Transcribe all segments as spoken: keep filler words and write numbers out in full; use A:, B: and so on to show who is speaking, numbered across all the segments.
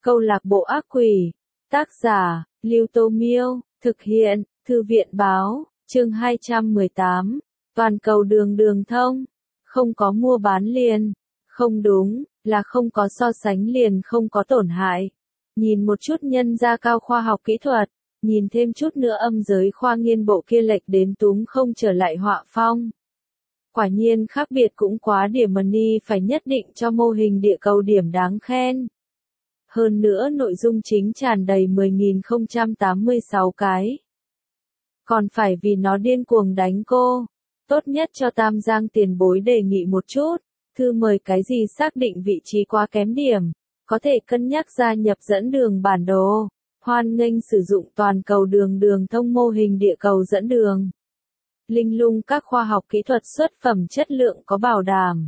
A: Câu lạc bộ ác quỷ. Tác giả, Lưu Tô Miêu. Thực hiện, Thư viện báo. Chương hai trăm mười tám. Toàn cầu đường đường thông. Không có mua bán liền. Không đúng, là không có so sánh liền không có tổn hại. Nhìn một chút nhân gia cao khoa học kỹ thuật, nhìn thêm chút nữa âm giới khoa nghiên bộ kia lệch đến túm không trở lại họa phong. Quả nhiên khác biệt cũng quá điểm money phải nhất định cho mô hình địa cầu điểm đáng khen. Hơn nữa nội dung chính tràn đầy mười nghìn không trăm tám mươi sáu cái. Còn phải vì nó điên cuồng đánh cô. Tốt nhất cho Tam Giang tiền bối đề nghị một chút. Thư mời cái gì xác định vị trí quá kém điểm. Có thể cân nhắc gia nhập dẫn đường bản đồ. Hoan nghênh sử dụng toàn cầu đường đường thông mô hình địa cầu dẫn đường. Linh lung các khoa học kỹ thuật xuất phẩm chất lượng có bảo đảm.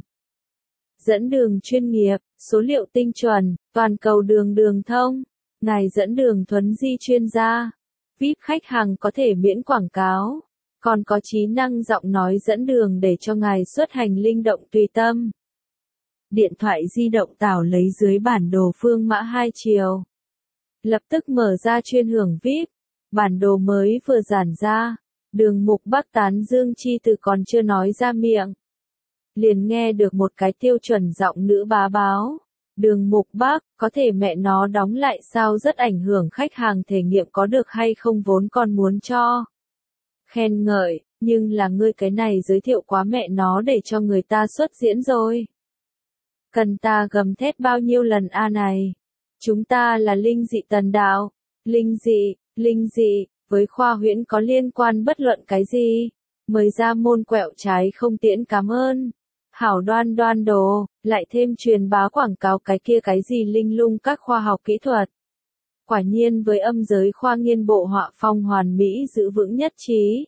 A: Dẫn đường chuyên nghiệp, số liệu tinh chuẩn, toàn cầu đường đường thông. Ngài dẫn đường thuấn di chuyên gia. vê i pê khách hàng có thể miễn quảng cáo. Còn có trí năng giọng nói dẫn đường để cho ngài xuất hành linh động tùy tâm. Điện thoại di động tảo lấy dưới bản đồ phương mã hai chiều. Lập tức mở ra chuyên hưởng vê i pê. Bản đồ mới vừa giản ra. Đường mục Bắc tán dương chi từ còn chưa nói ra miệng. Liền nghe được một cái tiêu chuẩn giọng nữ bá báo. Đường mục Bắc, có thể mẹ nó đóng lại sao rất ảnh hưởng khách hàng thể nghiệm có được hay không vốn con muốn cho. Khen ngợi, nhưng là ngươi cái này giới thiệu quá mẹ nó để cho người ta xuất diễn rồi. Cần ta gầm thét bao nhiêu lần a này. Chúng ta là linh dị tần đạo. Linh dị, linh dị, với khoa huyễn có liên quan bất luận cái gì. Mời ra môn quẹo trái không tiễn cảm ơn. Hảo đoan đoan đồ, lại thêm truyền bá quảng cáo cái kia cái gì linh lung các khoa học kỹ thuật. Quả nhiên với âm giới khoa nghiên bộ họa phong hoàn mỹ giữ vững nhất trí.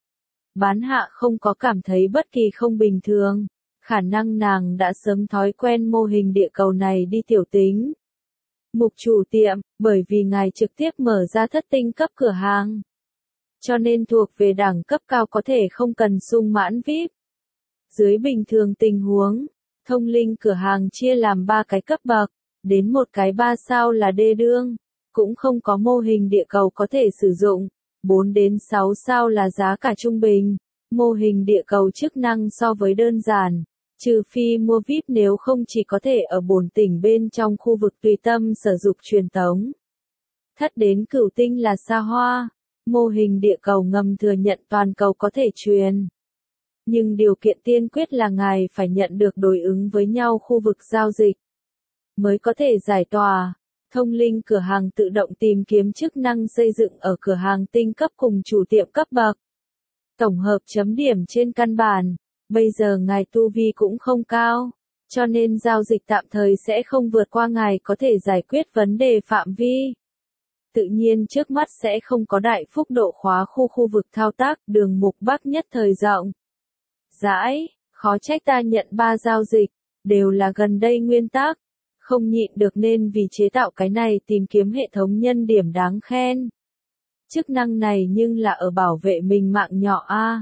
A: Bán hạ không có cảm thấy bất kỳ không bình thường. Khả năng nàng đã sớm thói quen mô hình địa cầu này đi tiểu tính. Mục chủ tiệm, bởi vì ngài trực tiếp mở ra thất tinh cấp cửa hàng. Cho nên thuộc về đẳng cấp cao có thể không cần sung mãn vê i pê. Dưới bình thường tình huống, thông linh cửa hàng chia làm ba cái cấp bậc, đến một cái ba sao là đê đương, cũng không có mô hình địa cầu có thể sử dụng, bốn đến sáu sao là giá cả trung bình, mô hình địa cầu chức năng so với đơn giản, trừ phi mua vê i pê nếu không chỉ có thể ở bổn tỉnh bên trong khu vực tùy tâm sử dụng truyền tống. Thất đến cửu tinh là xa hoa, mô hình địa cầu ngầm thừa nhận toàn cầu có thể truyền. Nhưng điều kiện tiên quyết là ngài phải nhận được đối ứng với nhau khu vực giao dịch. Mới có thể giải tỏa. Thông linh cửa hàng tự động tìm kiếm chức năng xây dựng ở cửa hàng tinh cấp cùng chủ tiệm cấp bậc. Tổng hợp chấm điểm trên căn bản. Bây giờ ngài tu vi cũng không cao. Cho nên giao dịch tạm thời sẽ không vượt qua ngài có thể giải quyết vấn đề phạm vi. Tự nhiên trước mắt sẽ không có đại phúc độ khóa khu khu vực thao tác đường mục Bắc nhất thời rộng. Dãi, khó trách ta nhận ba giao dịch, đều là gần đây nguyên tắc, không nhịn được nên vì chế tạo cái này tìm kiếm hệ thống nhân điểm đáng khen. Chức năng này nhưng là ở bảo vệ mình mạng nhỏ a.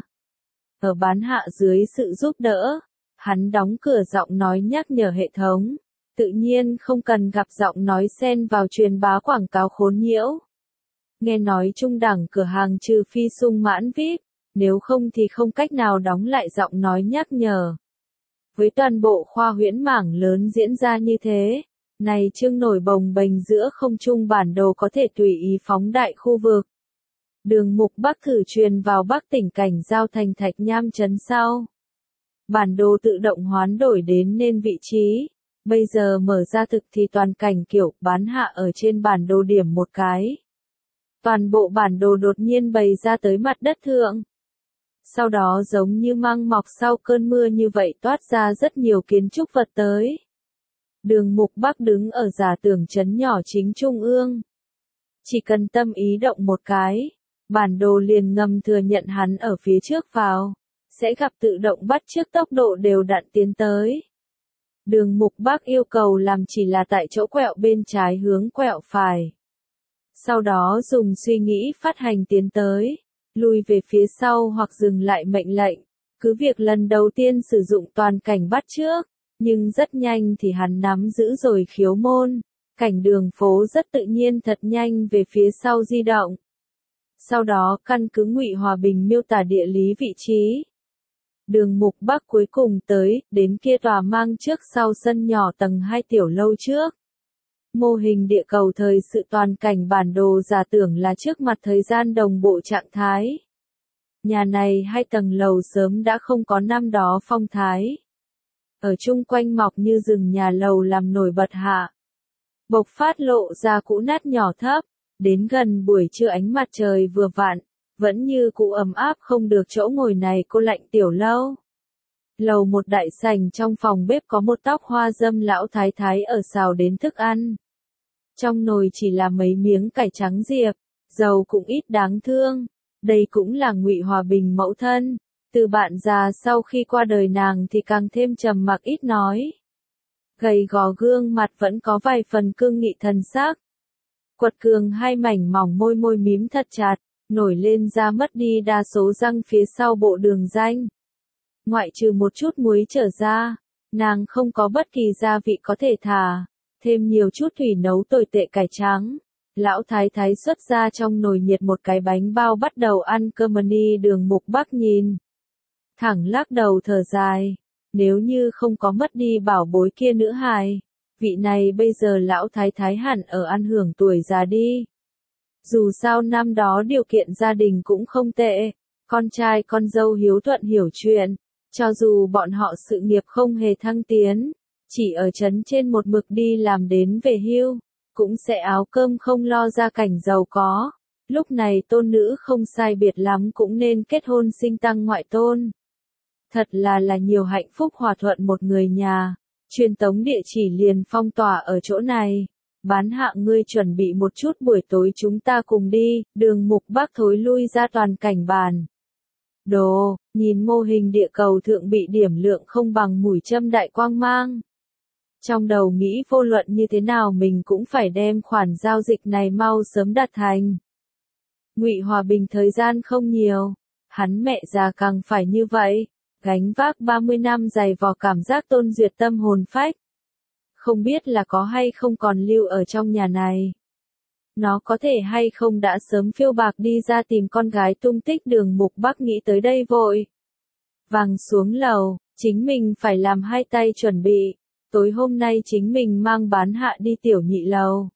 A: Ở bán hạ dưới sự giúp đỡ, hắn đóng cửa giọng nói nhắc nhở hệ thống, tự nhiên không cần gặp giọng nói xen vào truyền bá quảng cáo khốn nhiễu. Nghe nói trung đẳng cửa hàng trừ phi sung mãn vê i pê. Nếu không thì không cách nào đóng lại giọng nói nhắc nhở. Với toàn bộ khoa huyễn mảng lớn diễn ra như thế, này chương nổi bồng bềnh giữa không trung bản đồ có thể tùy ý phóng đại khu vực. Đường mục Bắc thử truyền vào Bắc tỉnh cảnh giao thành Thạch Nham trấn sau. Bản đồ tự động hoán đổi đến nên vị trí. Bây giờ mở ra thực thì toàn cảnh kiểu bán hạ ở trên bản đồ điểm một cái. Toàn bộ bản đồ đột nhiên bày ra tới mặt đất thượng. Sau đó giống như măng mọc sau cơn mưa như vậy toát ra rất nhiều kiến trúc vật tới. Đường mục Bắc đứng ở giả tưởng trấn nhỏ chính trung ương. Chỉ cần tâm ý động một cái, bản đồ liền ngầm thừa nhận hắn ở phía trước vào, sẽ gặp tự động bắt chước tốc độ đều đặn tiến tới. Đường mục Bắc yêu cầu làm chỉ là tại chỗ quẹo bên trái hướng quẹo phải. Sau đó dùng suy nghĩ phát hành tiến tới. Lùi về phía sau hoặc dừng lại mệnh lệnh, cứ việc lần đầu tiên sử dụng toàn cảnh bắt chước, nhưng rất nhanh thì hắn nắm giữ rồi khiếu môn, Cảnh đường phố rất tự nhiên thật nhanh về phía sau di động. Sau đó căn cứ Ngụy Hòa Bình miêu tả địa lý vị trí. Đường Mục Bắc cuối cùng tới, đến kia tòa mang trước sau sân nhỏ tầng hai tiểu lâu trước. Mô hình địa cầu thời sự toàn cảnh bản đồ giả tưởng là trước mặt thời gian đồng bộ trạng thái. Nhà này hai tầng lầu sớm đã không có năm đó phong thái. Ở chung quanh mọc như rừng nhà lầu làm nổi bật hạ. Bộc phát lộ ra cũ nát nhỏ thấp, đến gần buổi trưa ánh mặt trời vừa vặn, vẫn như cũ ấm áp không được chỗ ngồi này cô lạnh tiểu lâu. Lầu một đại sảnh trong phòng bếp có một tóc hoa dâm lão thái thái ở xào đến thức ăn. Trong nồi chỉ là mấy miếng cải trắng diệp, dầu cũng ít đáng thương. Đây cũng là Ngụy Hòa Bình mẫu thân. Từ bạn già sau khi qua đời nàng thì càng thêm trầm mặc ít nói. Gầy gò gương mặt vẫn có vài phần cương nghị thần sắc. Quật cường hai mảnh mỏng môi môi mím thật chặt, nổi lên ra mất đi đa số răng phía sau bộ đường danh. Ngoại trừ một chút muối trở ra, nàng không có bất kỳ gia vị có thể thả, thêm nhiều chút thủy nấu tồi tệ cải trắng. Lão thái thái xuất ra trong nồi nhiệt một cái bánh bao bắt đầu ăn cơm ni. Đường Mục Bắc nhìn. Thẳng lắc đầu thở dài. Nếu như không có mất đi bảo bối kia nữ hài, vị này bây giờ lão thái thái hẳn ở ăn hưởng tuổi già đi. Dù sao năm đó điều kiện gia đình cũng không tệ, con trai con dâu hiếu thuận hiểu chuyện, cho dù bọn họ sự nghiệp không hề thăng tiến, chỉ ở trấn trên một mực đi làm đến về hưu, cũng sẽ áo cơm không lo ra cảnh giàu có. Lúc này tôn nữ không sai biệt lắm cũng nên kết hôn sinh tăng ngoại tôn. Thật là là nhiều hạnh phúc hòa thuận một người nhà. Truyền tống địa chỉ liền phong tỏa ở chỗ này. Bán hạ ngươi chuẩn bị một chút buổi tối chúng ta cùng đi. Đường Mục Bắc thối lui ra toàn cảnh bàn. Đồ, nhìn mô hình địa cầu thượng bị điểm lượng không bằng mũi châm đại quang mang. Trong đầu nghĩ vô luận như thế nào mình cũng phải đem khoản giao dịch này mau sớm đạt thành. Ngụy Hòa Bình thời gian không nhiều, hắn mẹ già càng phải như vậy, gánh vác ba mươi năm dày vò cảm giác Tôn Duyệt tâm hồn phách. Không biết là có hay không còn lưu ở trong nhà này. Nó có thể hay không đã sớm phiêu bạc đi ra tìm con gái tung tích. Đường Mục Bắc nghĩ tới đây vội. Vàng xuống lầu, chính mình phải làm hai tay chuẩn bị. Tối hôm nay chính mình mang bán hạ đi tiểu nhị lầu.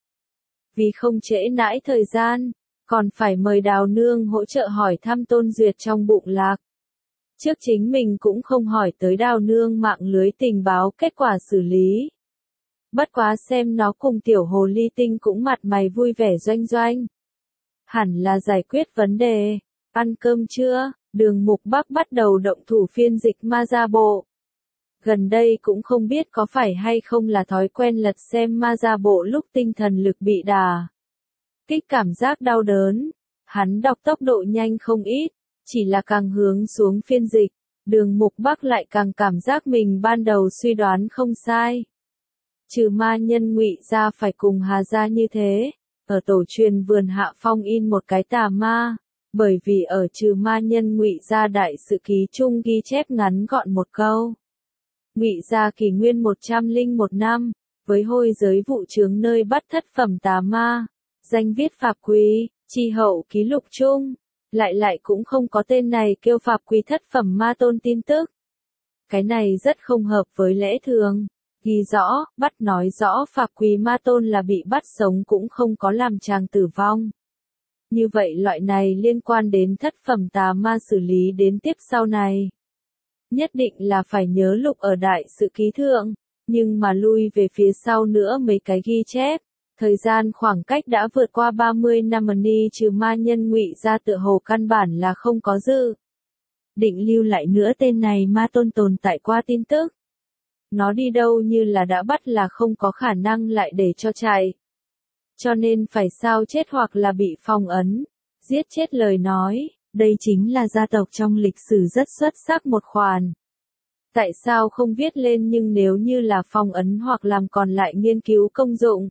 A: Vì không trễ nãi thời gian, còn phải mời Đào Nương hỗ trợ hỏi thăm Tôn Duyệt trong bụng lạc. Trước chính mình cũng không hỏi tới Đào Nương mạng lưới tình báo kết quả xử lý. Bất quá xem nó cùng tiểu hồ ly tinh cũng mặt mày vui vẻ doanh doanh. Hẳn là giải quyết vấn đề. Ăn cơm chưa? Đường Mục Bắc bắt đầu động thủ phiên dịch ma ra bộ. Gần đây cũng không biết có phải hay không là thói quen lật xem ma ra bộ lúc tinh thần lực bị đà kích cảm giác đau đớn. Hắn đọc tốc độ nhanh không ít, chỉ là càng hướng xuống phiên dịch, Đường Mục Bắc lại càng cảm giác mình ban đầu suy đoán không sai. Trừ ma nhân Ngụy gia phải cùng Hà gia như thế, ở tổ truyền vườn Hạ Phong in một cái tà ma, bởi vì ở trừ ma nhân Ngụy gia đại sự ký chung ghi chép ngắn gọn một câu. Ngụy gia kỷ nguyên một trăm lẻ một năm, với hôi giới vụ chướng nơi bắt thất phẩm tà ma, danh viết Pháp Quý, chi hậu ký lục chung, lại lại cũng không có tên này kêu Pháp Quý thất phẩm ma tôn tin tức. Cái này rất không hợp với lẽ thường, ghi rõ, bắt nói rõ Pháp Quý ma tôn là bị bắt sống cũng không có làm chàng tử vong. Như vậy loại này liên quan đến thất phẩm tà ma xử lý đến tiếp sau này. Nhất định là phải nhớ lục ở đại sự ký thượng, nhưng mà lui về phía sau nữa mấy cái ghi chép, thời gian khoảng cách đã vượt qua ba mươi năm ni trừ ma nhân Ngụy gia tựa hồ căn bản là không có dư. Định lưu lại nữa tên này ma tôn tồn tại qua tin tức. Nó đi đâu như là đã bắt là không có khả năng lại để cho chạy. Cho nên phải sao chết hoặc là bị phong ấn, giết chết lời nói. Đây chính là gia tộc trong lịch sử rất xuất sắc một khoản. Tại sao không viết lên nhưng nếu như là phong ấn hoặc làm còn lại nghiên cứu công dụng.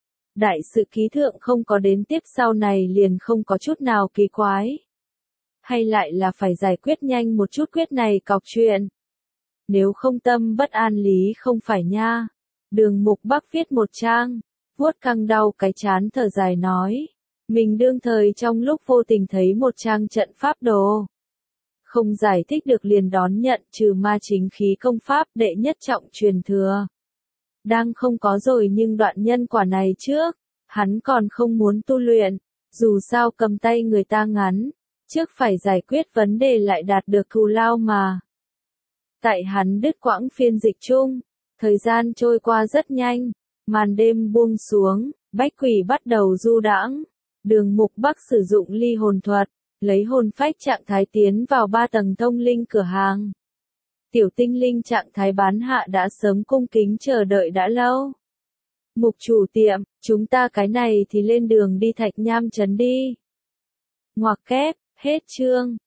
A: Đại sự ký thượng không có đến tiếp sau này liền không có chút nào kỳ quái. Hay lại là phải giải quyết nhanh một chút quyết này cọc chuyện. Nếu không tâm bất an lý không phải nha. Đường Mục Bắc viết một trang. vuốt căng đau cái chán thở dài nói. Mình đương thời trong lúc vô tình thấy một trang trận pháp đồ. Không giải thích được liền đón nhận trừ ma chính khí công pháp đệ nhất trọng truyền thừa. Đang không có rồi nhưng đoạn nhân quả này trước, hắn còn không muốn tu luyện, dù sao cầm tay người ta ngắn, trước phải giải quyết vấn đề lại đạt được cù lao mà. Tại hắn đứt quãng phiên dịch chung, thời gian trôi qua rất nhanh, màn đêm buông xuống, bách quỷ bắt đầu du đãng, Đường Mục Bắc sử dụng ly hồn thuật, lấy hồn phách trạng thái tiến vào ba tầng thông linh cửa hàng. Tiểu tinh linh trạng thái bán hạ đã sớm cung kính chờ đợi đã lâu. Mục chủ tiệm, chúng ta cái này thì lên đường đi Thạch Nham trấn đi. Ngoặc kép, hết chương.